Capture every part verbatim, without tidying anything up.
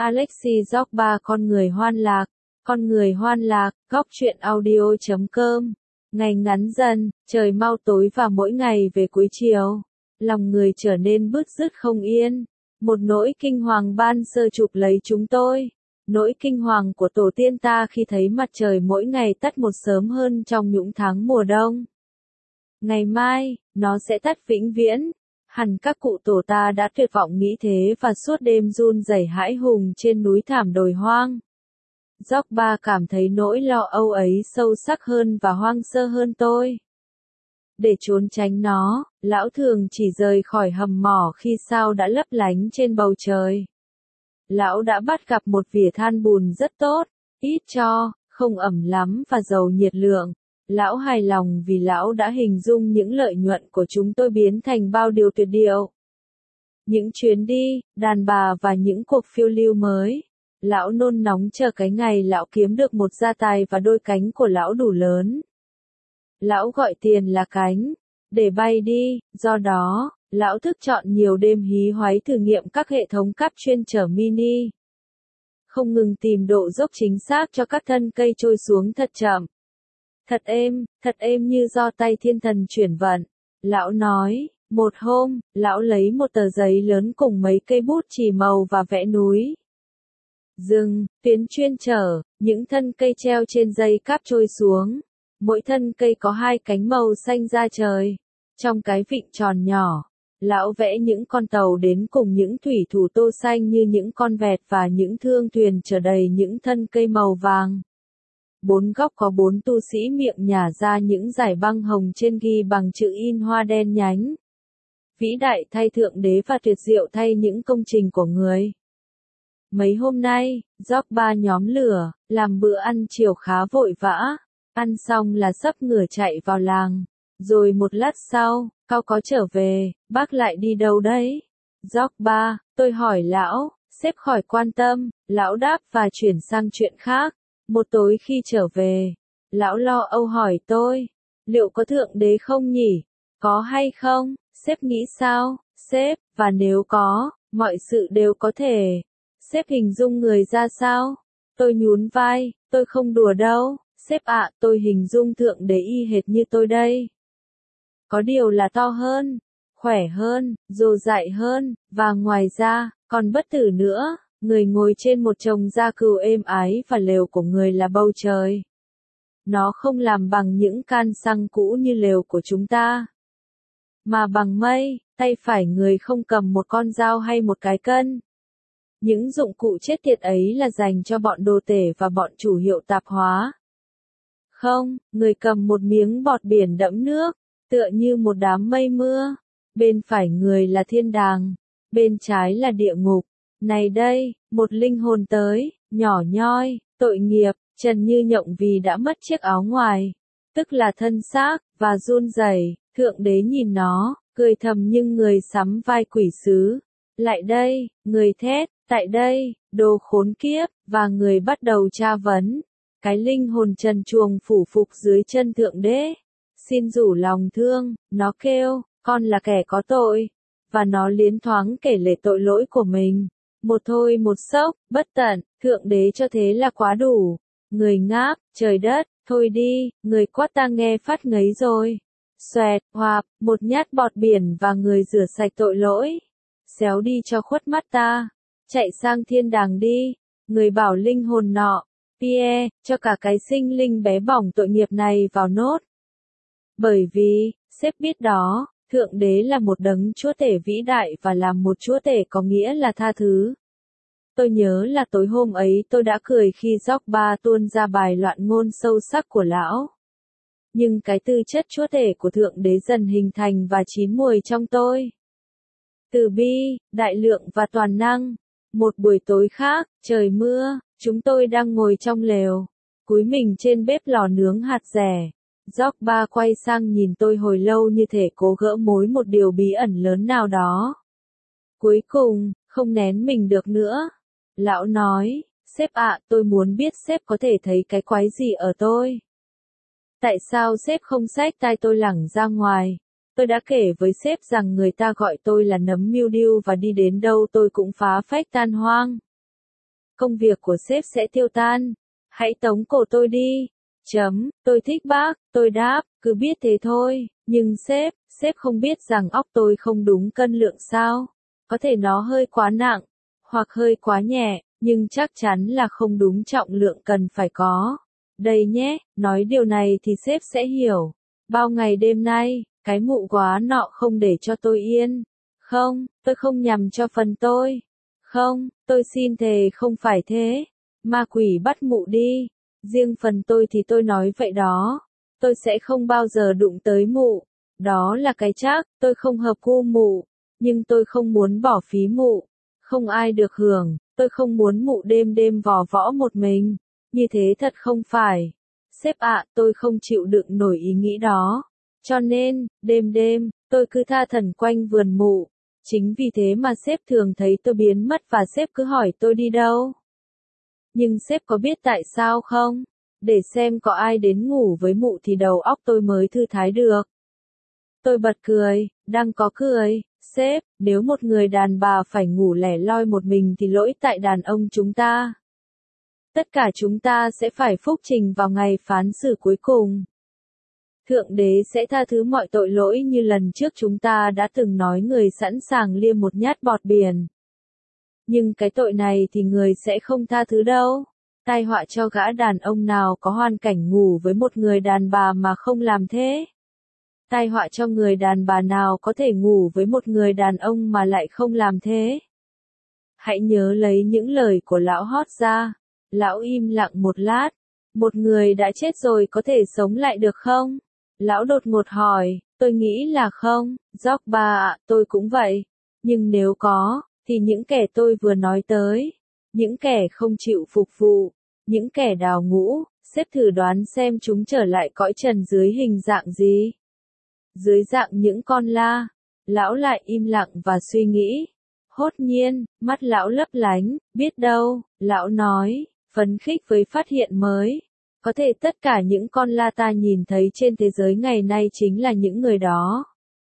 Alexis Jogba con người hoan lạc, con người hoan lạc, góc truyện audio chấm com. Ngày ngắn dần, trời mau tối và mỗi ngày về cuối chiều, lòng người trở nên bứt rứt không yên. Một nỗi kinh hoàng ban sơ chụp lấy chúng tôi. Nỗi kinh hoàng của tổ tiên ta khi thấy mặt trời mỗi ngày tắt một sớm hơn trong những tháng mùa đông. Ngày mai, nó sẽ tắt vĩnh viễn. Hẳn các cụ tổ ta đã tuyệt vọng nghĩ thế và suốt đêm run rẩy hãi hùng trên núi thảm đồi hoang. Jogba cảm thấy nỗi lo âu ấy sâu sắc hơn và hoang sơ hơn tôi. Để trốn tránh nó, lão thường chỉ rời khỏi hầm mỏ khi sao đã lấp lánh trên bầu trời. Lão đã bắt gặp một vỉa than bùn rất tốt, ít tro, không ẩm lắm và giàu nhiệt lượng. Lão hài lòng vì lão đã hình dung những lợi nhuận của chúng tôi biến thành bao điều tuyệt diệu. Những chuyến đi, đàn bà và những cuộc phiêu lưu mới. Lão nôn nóng chờ cái ngày lão kiếm được một gia tài và đôi cánh của lão đủ lớn. Lão gọi tiền là cánh, để bay đi, do đó, lão thức chọn nhiều đêm hí hoáy thử nghiệm các hệ thống cáp chuyên chở mini. Không ngừng tìm độ dốc chính xác cho các thân cây trôi xuống thật chậm. Thật êm, thật êm như do tay thiên thần chuyển vận. Lão nói, một hôm, lão lấy một tờ giấy lớn cùng mấy cây bút chì màu và vẽ núi. Rừng, tuyến chuyên chở, những thân cây treo trên dây cáp trôi xuống. Mỗi thân cây có hai cánh màu xanh da trời. Trong cái vịnh tròn nhỏ, lão vẽ những con tàu đến cùng những thủy thủ tô xanh như những con vẹt và những thương thuyền chở đầy những thân cây màu vàng. Bốn góc có bốn tu sĩ miệng nhả ra những dải băng hồng trên ghi bằng chữ in hoa đen nhánh. Vĩ đại thay thượng đế và tuyệt diệu thay những công trình của người. Mấy hôm nay, Jogba nhóm lửa, làm bữa ăn chiều khá vội vã. Ăn xong là sắp ngửa chạy vào làng. Rồi một lát sau, Cao có trở về, bác lại đi đâu đấy? Jogba, tôi hỏi lão, sếp khỏi quan tâm, lão đáp và chuyển sang chuyện khác. Một tối khi trở về, lão lo âu hỏi tôi, liệu có thượng đế không nhỉ? Có hay không? Sếp nghĩ sao? Sếp, và nếu có, mọi sự đều có thể. Sếp hình dung người ra sao? Tôi nhún vai, tôi không đùa đâu. Sếp ạ, tôi hình dung thượng đế y hệt như tôi đây. Có điều là to hơn, khỏe hơn, dồ dại hơn, và ngoài ra, còn bất tử nữa. Người ngồi trên một chồng gia cừu êm ái và lều của người là bầu trời. Nó không làm bằng những can xăng cũ như lều của chúng ta, mà bằng mây. Tay phải người không cầm một con dao hay một cái cân. Những dụng cụ chết tiệt ấy là dành cho bọn đồ tể và bọn chủ hiệu tạp hóa. Không, người cầm một miếng bọt biển đẫm nước, tựa như một đám mây mưa. Bên phải người là thiên đàng, bên trái là địa ngục. Này đây, một linh hồn tới, nhỏ nhoi, tội nghiệp, trần như nhộng vì đã mất chiếc áo ngoài, tức là thân xác, và run rẩy. Thượng đế nhìn nó, cười thầm nhưng người sắm vai quỷ sứ. Lại đây, người thét, tại đây, đồ khốn kiếp, và người bắt đầu tra vấn. Cái linh hồn trần truồng phủ phục dưới chân thượng đế. Xin rủ lòng thương, nó kêu, con là kẻ có tội. Và nó liến thoáng kể lể tội lỗi của mình. Một thôi một sốc, bất tận, thượng đế cho thế là quá đủ. Người ngáp, trời đất, thôi đi, người quát ta nghe phát ngấy rồi. Xoẹt, hoạp, một nhát bọt biển và người rửa sạch tội lỗi. Xéo đi cho khuất mắt ta. Chạy sang thiên đàng đi. Người bảo linh hồn nọ, Pierre, cho cả cái sinh linh bé bỏng tội nghiệp này vào nốt. Bởi vì, sếp biết đó, thượng đế là một đấng chúa tể vĩ đại và làm một chúa tể có nghĩa là tha thứ. Tôi nhớ là tối hôm ấy tôi đã cười khi Jogba tuôn ra bài loạn ngôn sâu sắc của lão. Nhưng cái tư chất chúa tể của thượng đế dần hình thành và chín mùi trong tôi. Từ bi, đại lượng và toàn năng. Một buổi tối khác, trời mưa, chúng tôi đang ngồi trong lều, cúi mình trên bếp lò nướng hạt dẻ. Jogba quay sang nhìn tôi hồi lâu như thể cố gỡ mối một điều bí ẩn lớn nào đó. Cuối cùng, không nén mình được nữa. Lão nói, sếp ạ, tôi muốn biết sếp có thể thấy cái quái gì ở tôi. Tại sao sếp không xách tai tôi lẳng ra ngoài? Tôi đã kể với sếp rằng người ta gọi tôi là nấm mildew và đi đến đâu tôi cũng phá phách tan hoang. công việc của sếp sẽ tiêu tan. Hãy tống cổ tôi đi. Chấm, tôi thích bác, tôi đáp, cứ biết thế thôi, nhưng sếp, sếp không biết rằng óc tôi không đúng cân lượng sao? Có thể nó hơi quá nặng, hoặc hơi quá nhẹ, nhưng chắc chắn là không đúng trọng lượng cần phải có. Đây nhé, nói điều này thì sếp sẽ hiểu. Bao ngày đêm nay, cái mụ quá nọ không để cho tôi yên. Không, tôi không nhằm cho phần tôi. Không, tôi xin thề không phải thế. Ma quỷ bắt mụ đi. Riêng phần tôi thì tôi nói vậy đó. Tôi sẽ không bao giờ đụng tới mụ. Đó là cái chắc, tôi không hợp gu mụ. Nhưng tôi không muốn bỏ phí mụ. Không ai được hưởng, tôi không muốn mụ đêm đêm vò võ một mình. Như thế thật không phải. Sếp ạ, tôi không chịu đựng nổi ý nghĩ đó. Cho nên, đêm đêm, tôi cứ tha thẩn quanh vườn mụ. Chính vì thế mà sếp thường thấy tôi biến mất và sếp cứ hỏi tôi đi đâu. Nhưng sếp có biết tại sao không? Để xem có ai đến ngủ với mụ thì đầu óc tôi mới thư thái được. Tôi bật cười, đang có cười. Sếp, nếu một người đàn bà phải ngủ lẻ loi một mình thì lỗi tại đàn ông chúng ta. Tất cả chúng ta sẽ phải phúc trình vào ngày phán xử cuối cùng. Thượng đế sẽ tha thứ mọi tội lỗi như lần trước chúng ta đã từng nói người sẵn sàng liêm một nhát bọt biển. Nhưng cái tội này thì người sẽ không tha thứ đâu. Tai họa cho gã đàn ông nào có hoàn cảnh ngủ với một người đàn bà mà không làm thế. Tai họa cho người đàn bà nào có thể ngủ với một người đàn ông mà lại không làm thế. Hãy nhớ lấy những lời của lão hót ra. Lão im lặng một lát. Một người đã chết rồi có thể sống lại được không? Lão đột ngột hỏi, tôi nghĩ là không, Gióc ba ạ, tôi cũng vậy. Nhưng nếu có, thì những kẻ tôi vừa nói tới, những kẻ không chịu phục vụ, những kẻ đào ngũ, xếp thử đoán xem chúng trở lại cõi trần dưới hình dạng gì? Dưới dạng những con la. Lão lại im lặng và suy nghĩ. Hốt nhiên, mắt lão lấp lánh, biết đâu, lão nói, phấn khích với phát hiện mới. Có thể tất cả những con la ta nhìn thấy trên thế giới ngày nay chính là những người đó.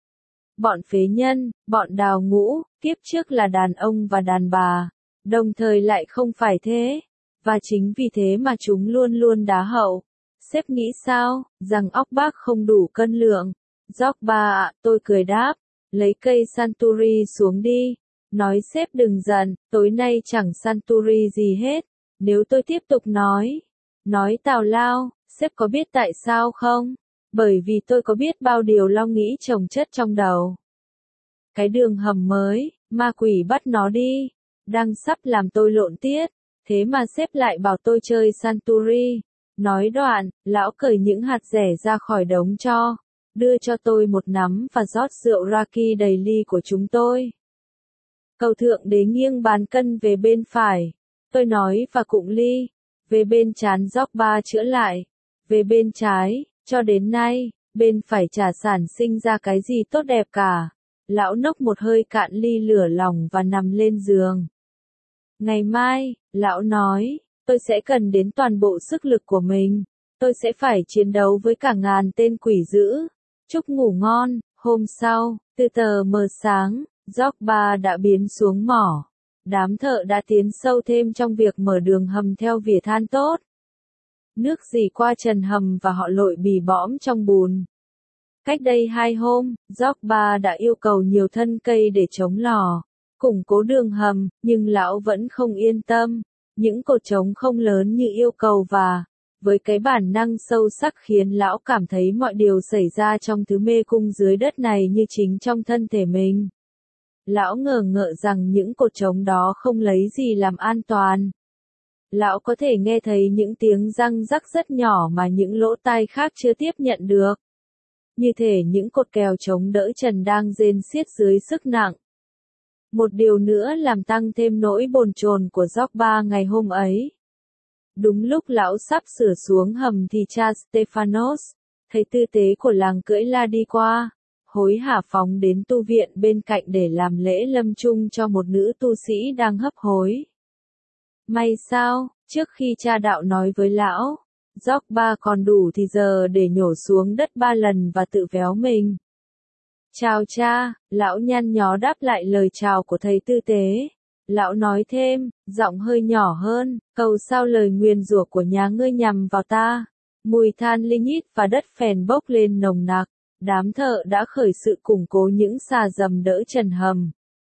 Bọn phế nhân, bọn đào ngũ, kiếp trước là đàn ông và đàn bà, đồng thời lại không phải thế. Và chính vì thế mà chúng luôn luôn đá hậu. Sếp nghĩ sao, rằng óc bác không đủ cân lượng? Gióc ba ạ, tôi cười đáp, lấy cây Santuri xuống đi. Nói sếp đừng giận, tối nay chẳng Santuri gì hết. Nếu tôi tiếp tục nói, nói tào lao, sếp có biết tại sao không? Bởi vì tôi có biết bao điều lo nghĩ chồng chất trong đầu. Cái đường hầm mới, ma quỷ bắt nó đi, đang sắp làm tôi lộn tiết, thế mà sếp lại bảo tôi chơi Santuri. Nói đoạn, lão cởi những hạt rẻ ra khỏi đống cho, đưa cho tôi một nắm và rót rượu raki đầy ly của chúng tôi. Cầu thượng đế nghiêng bàn cân về bên phải, tôi nói và cụng ly, về bên trán Gióc ba chữa lại, về bên trái, cho đến nay, bên phải chả sản sinh ra cái gì tốt đẹp cả. Lão nốc một hơi cạn ly lửa lòng và nằm lên giường. Ngày mai, lão nói, tôi sẽ cần đến toàn bộ sức lực của mình. Tôi sẽ phải chiến đấu với cả ngàn tên quỷ dữ. Chúc ngủ ngon. Hôm sau, từ tờ mờ sáng, Gióc ba đã biến xuống mỏ. Đám thợ đã tiến sâu thêm trong việc mở đường hầm theo vỉa than tốt. Nước dì qua trần hầm và họ lội bì bõm trong bùn. Cách đây hai hôm, Gióc ba đã yêu cầu nhiều thân cây để chống lò, củng cố đường hầm, nhưng lão vẫn không yên tâm. Những cột trống không lớn như yêu cầu và, với cái bản năng sâu sắc khiến lão cảm thấy mọi điều xảy ra trong thứ mê cung dưới đất này như chính trong thân thể mình. Lão ngờ ngợ rằng những cột trống đó không lấy gì làm an toàn. Lão có thể nghe thấy những tiếng răng rắc rất nhỏ mà những lỗ tai khác chưa tiếp nhận được. Như thể những cột kèo chống đỡ trần đang rên xiết dưới sức nặng. Một điều nữa làm tăng thêm nỗi bồn chồn của Gióc ba ngày hôm ấy. Đúng lúc lão sắp sửa xuống hầm thì cha Stephanos, thầy tư tế của làng cưỡi la đi qua, hối hả phóng đến tu viện bên cạnh để làm lễ lâm chung cho một nữ tu sĩ đang hấp hối. May sao, trước khi cha đạo nói với lão, Gióc ba còn đủ thì giờ để nhổ xuống đất ba lần và tự véo mình. Chào cha, lão nhăn nhó đáp lại lời chào của thầy tư tế. Lão nói thêm, giọng hơi nhỏ hơn, cầu sao lời nguyền rủa của nhà ngươi nhằm vào ta. Mùi than lignit và đất phèn bốc lên nồng nặc, đám thợ đã khởi sự củng cố những xà dầm đỡ trần hầm.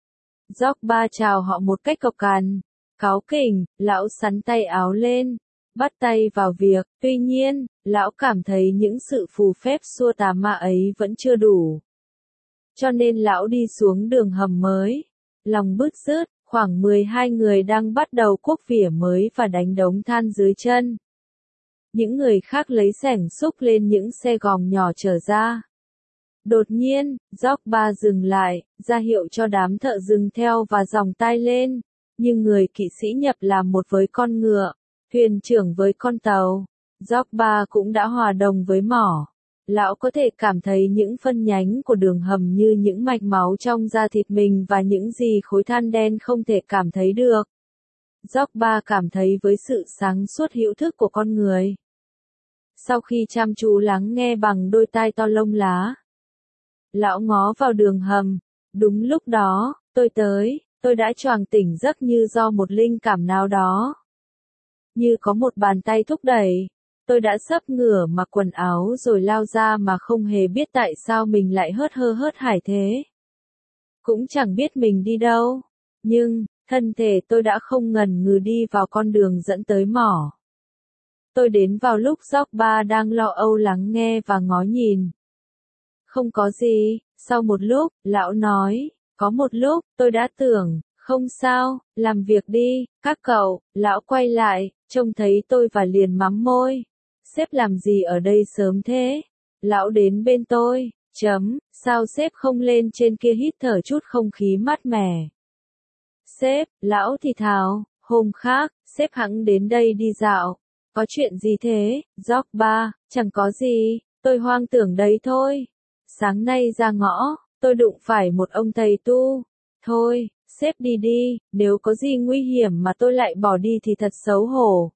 Jobba chào họ một cách cộc cằn, cáu kỉnh, lão sắn tay áo lên, bắt tay vào việc, tuy nhiên, lão cảm thấy những sự phù phép xua tà ma ấy vẫn chưa đủ. Cho nên lão đi xuống đường hầm mới, lòng bứt rứt, khoảng mười hai người đang bắt đầu cuốc vỉa mới và đánh đống than dưới chân. Những người khác lấy xẻng xúc lên những xe gòng nhỏ chở ra. Đột nhiên, Jobba dừng lại, ra hiệu cho đám thợ dừng theo và giòng tay lên, nhưng người kỵ sĩ nhập làm một với con ngựa, thuyền trưởng với con tàu. Jobba cũng đã hòa đồng với mỏ. Lão có thể cảm thấy những phân nhánh của đường hầm như những mạch máu trong da thịt mình và những gì khối than đen không thể cảm thấy được. Jobba cảm thấy với sự sáng suốt hữu thức của con người. Sau khi chăm chú lắng nghe bằng đôi tai to lông lá, lão ngó vào đường hầm. Đúng lúc đó, tôi tới, tôi đã choàng tỉnh giấc như do một linh cảm nào đó. Như có một bàn tay thúc đẩy. Tôi đã sấp ngửa mặc quần áo rồi lao ra mà không hề biết tại sao mình lại hớt hơ hớt hải thế. Cũng chẳng biết mình đi đâu. Nhưng, thân thể tôi đã không ngần ngừ đi vào con đường dẫn tới mỏ. Tôi đến vào lúc Jobba đang lo âu lắng nghe và ngó nhìn. Không có gì, sau một lúc, lão nói, có một lúc, tôi đã tưởng, không sao, làm việc đi, các cậu, lão quay lại, trông thấy tôi và liền mắm môi. Sếp làm gì ở đây sớm thế? Lão đến bên tôi, chấm, sao sếp không lên trên kia hít thở chút không khí mát mẻ? Sếp, lão thì thào, hôm khác, sếp hẵng đến đây đi dạo. Có chuyện gì thế, Jobba? Chẳng có gì, tôi hoang tưởng đấy thôi. Sáng nay ra ngõ, tôi đụng phải một ông thầy tu. Thôi, sếp đi đi, nếu có gì nguy hiểm mà tôi lại bỏ đi thì thật xấu hổ.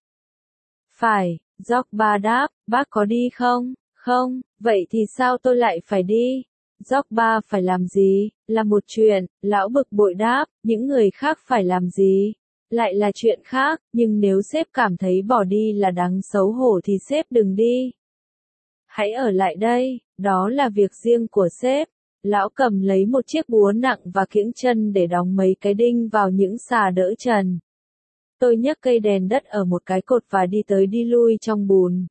Phải, Jobba đáp, bác có đi không? Không, vậy thì sao tôi lại phải đi? Jobba phải làm gì? Là một chuyện, lão bực bội đáp, những người khác phải làm gì? Lại là chuyện khác, nhưng nếu sếp cảm thấy bỏ đi là đáng xấu hổ thì sếp đừng đi. Hãy ở lại đây, đó là việc riêng của sếp. Lão cầm lấy một chiếc búa nặng và kiễng chân để đóng mấy cái đinh vào những xà đỡ trần. Tôi nhấc cây đèn đất ở một cái cột và đi tới đi lui trong bùn.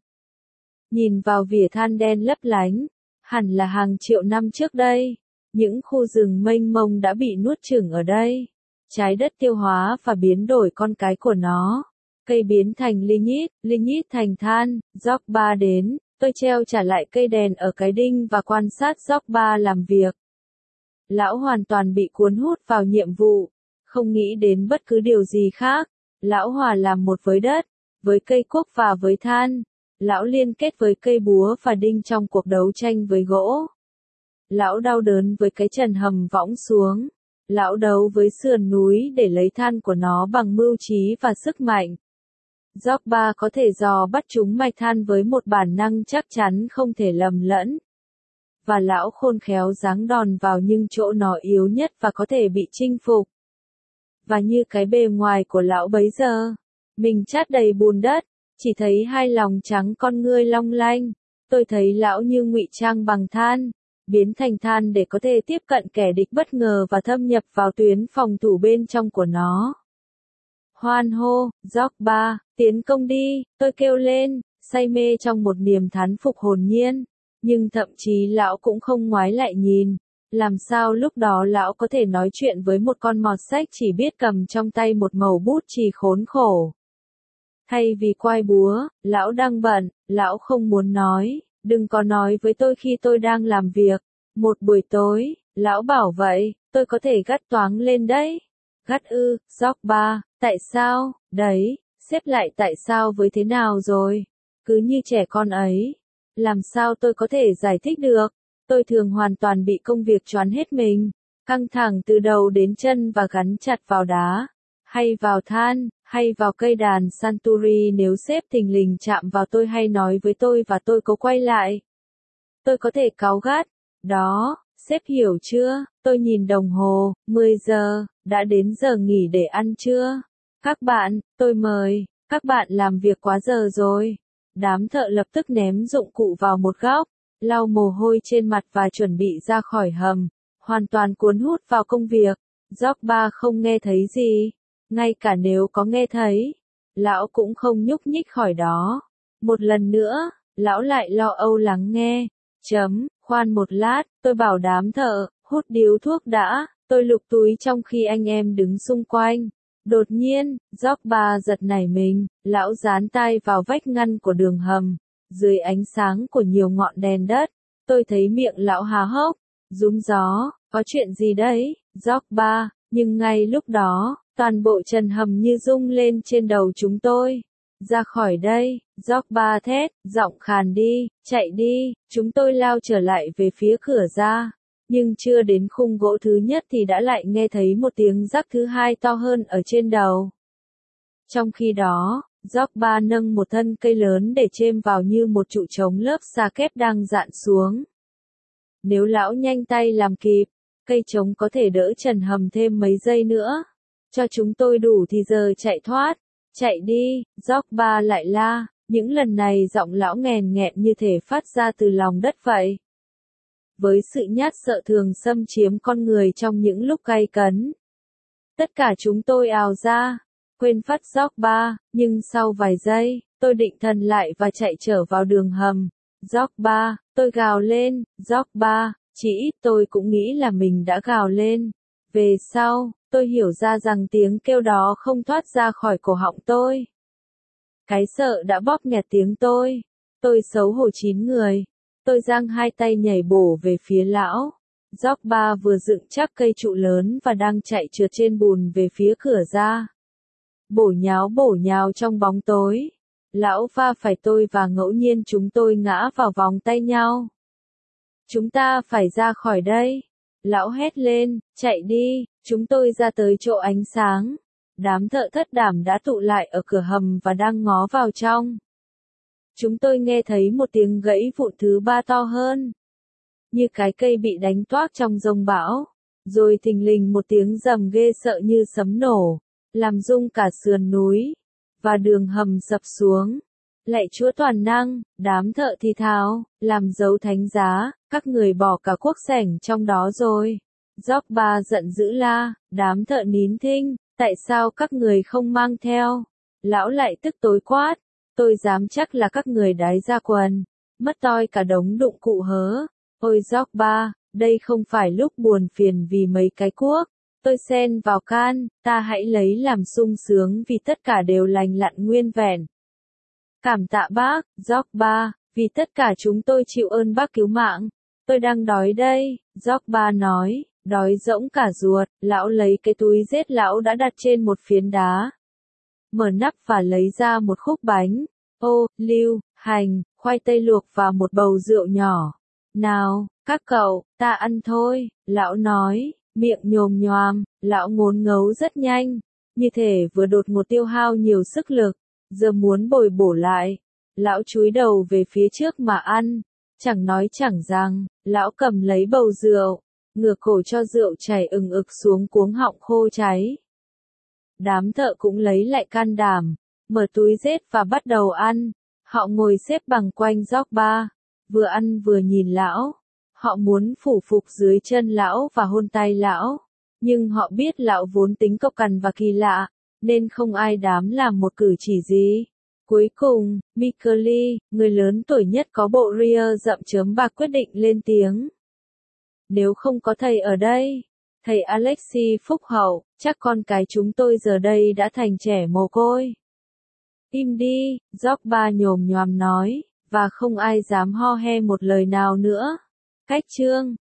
Nhìn vào vỉa than đen lấp lánh, hẳn là hàng triệu năm trước đây. Những khu rừng mênh mông đã bị nuốt chửng ở đây. Trái đất tiêu hóa và biến đổi con cái của nó. Cây biến thành lignit, lignit thành than. Jobba đến, tôi treo trả lại cây đèn ở cái đinh và quan sát Jobba làm việc. Lão hoàn toàn bị cuốn hút vào nhiệm vụ, không nghĩ đến bất cứ điều gì khác. Lão hòa làm một với đất, với cây cuốc và với than. Lão liên kết với cây búa và đinh trong cuộc đấu tranh với gỗ. Lão đau đớn với cái trần hầm võng xuống. Lão đấu với sườn núi để lấy than của nó bằng mưu trí và sức mạnh. Jobba có thể dò bắt chúng mạch than với một bản năng chắc chắn không thể lầm lẫn. Và lão khôn khéo giáng đòn vào những chỗ nó yếu nhất và có thể bị chinh phục. Và như cái bề ngoài của lão bấy giờ, mình chát đầy bùn đất, chỉ thấy hai lòng trắng con ngươi long lanh. Tôi thấy lão như ngụy trang bằng than, biến thành than để có thể tiếp cận kẻ địch bất ngờ và thâm nhập vào tuyến phòng thủ bên trong của nó. Hoan hô, Jobba, tiến công đi, tôi kêu lên, say mê trong một niềm thán phục hồn nhiên. Nhưng thậm chí lão cũng không ngoái lại nhìn. Làm sao lúc đó lão có thể nói chuyện với một con mọt sách chỉ biết cầm trong tay một mẩu bút chì khốn khổ. Thay vì quay búa, lão đang bận, lão không muốn nói, đừng có nói với tôi khi tôi đang làm việc. Một buổi tối, lão bảo vậy, tôi có thể gắt toáng lên đấy. Gắt ư, Jobba, tại sao, đấy, xếp lại tại sao với thế nào rồi? Cứ như trẻ con ấy. Làm sao tôi có thể giải thích được? Tôi thường hoàn toàn bị công việc choán hết mình, căng thẳng từ đầu đến chân và gắn chặt vào đá, hay vào than, hay vào cây đàn Santuri nếu sếp thình lình chạm vào tôi hay nói với tôi và tôi có quay lại. Tôi có thể cáu gắt. Đó, sếp hiểu chưa? Tôi nhìn đồng hồ, mười giờ, đã đến giờ nghỉ để ăn trưa. Các bạn, tôi mời, các bạn làm việc quá giờ rồi. Đám thợ lập tức ném dụng cụ vào một góc, lau mồ hôi trên mặt và chuẩn bị ra khỏi hầm, hoàn toàn cuốn hút vào công việc. Jobba không nghe thấy gì, ngay cả nếu có nghe thấy, lão cũng không nhúc nhích khỏi đó. Một lần nữa, lão lại lo âu lắng nghe. Chấm, khoan một lát, tôi bảo đám thợ, hút điếu thuốc đã, tôi lục túi trong khi anh em đứng xung quanh. Đột nhiên, Jobba giật nảy mình, lão dán tay vào vách ngăn của đường hầm, dưới ánh sáng của nhiều ngọn đèn đất. Tôi thấy miệng lão há hốc, rúm gió, có chuyện gì đấy, Jobba, nhưng ngay lúc đó, toàn bộ trần hầm như rung lên trên đầu chúng tôi. Ra khỏi đây, Jobba thét, giọng khàn đi, chạy đi, chúng tôi lao trở lại về phía cửa ra. Nhưng chưa đến khung gỗ thứ nhất thì đã lại nghe thấy một tiếng rắc thứ hai to hơn ở trên đầu. Trong khi đó, Jobba nâng một thân cây lớn để chêm vào như một trụ chống lớp xà kép đang dạn xuống. Nếu lão nhanh tay làm kịp, cây chống có thể đỡ trần hầm thêm mấy giây nữa. Cho chúng tôi đủ thì giờ chạy thoát. Chạy đi, Jobba lại la, những lần này giọng lão nghèn nghẹn như thể phát ra từ lòng đất vậy. Với sự nhát sợ thường xâm chiếm con người trong những lúc gay cấn. Tất cả chúng tôi ào ra, quên phát Jobba, nhưng sau vài giây, tôi định thần lại và chạy trở vào đường hầm. Jobba, tôi gào lên, Jobba, chỉ ít tôi cũng nghĩ là mình đã gào lên. Về sau, tôi hiểu ra rằng tiếng kêu đó không thoát ra khỏi cổ họng tôi. Cái sợ đã bóp nghẹt tiếng tôi. Tôi xấu hổ chín người. Tôi giang hai tay nhảy bổ về phía lão. Jobba vừa dựng chắc cây trụ lớn và đang chạy trượt trên bùn về phía cửa ra. Bổ nháo bổ nhào trong bóng tối. Lão va phải tôi và ngẫu nhiên chúng tôi ngã vào vòng tay nhau. Chúng ta phải ra khỏi đây. Lão hét lên, chạy đi, chúng tôi ra tới chỗ ánh sáng. Đám thợ thất đảm đã tụ lại ở cửa hầm và đang ngó vào trong. Chúng tôi nghe thấy một tiếng gãy vụn thứ ba to hơn. Như cái cây bị đánh toác trong giông bão. Rồi thình lình một tiếng rầm ghê sợ như sấm nổ, làm rung cả sườn núi. Và đường hầm sập xuống. Lạy Chúa toàn năng, đám thợ thì thào, làm dấu thánh giá, các người bỏ cả cuốc sẻng trong đó rồi. Jobba giận dữ la, đám thợ nín thinh, tại sao các người không mang theo? Lão lại tức tối quát, tôi dám chắc là các người đái ra quần, mất toi cả đống dụng cụ hớ. Ôi Jobba, đây không phải lúc buồn phiền vì mấy cái cuốc. Tôi xen vào can, ta hãy lấy làm sung sướng vì tất cả đều lành lặn nguyên vẹn. Cảm tạ bác, Jobba, vì tất cả chúng tôi chịu ơn bác cứu mạng. Tôi đang đói đây, Jobba nói, đói rỗng cả ruột. Lão lấy cái túi rết lão đã đặt trên một phiến đá. Mở nắp và lấy ra một khúc bánh, ô, liu, hành, khoai tây luộc và một bầu rượu nhỏ. Nào, các cậu, ta ăn thôi, lão nói, miệng nhồm nhoàm, lão ngốn ngấu rất nhanh, như thể vừa đột ngột tiêu hao nhiều sức lực. Giờ muốn bồi bổ lại. Lão chúi đầu về phía trước mà ăn. Chẳng nói chẳng rằng, lão cầm lấy bầu rượu, ngửa cổ cho rượu chảy ừng ực xuống cuống họng khô cháy. Đám thợ cũng lấy lại can đảm, mở túi rết và bắt đầu ăn. Họ ngồi xếp bằng quanh Jobba, vừa ăn vừa nhìn lão. Họ muốn phủ phục dưới chân lão và hôn tay lão. Nhưng họ biết lão vốn tính cộc cằn và kỳ lạ, nên không ai dám làm một cử chỉ gì. Cuối cùng, Mikkeli, người lớn tuổi nhất có bộ ria rậm chớm bạc quyết định lên tiếng. Nếu không có thầy ở đây, thầy Alexei phúc hậu, chắc con cái chúng tôi giờ đây đã thành trẻ mồ côi. Im đi, Jobba nhồm nhoàm nói, và không ai dám ho he một lời nào nữa. Cách chương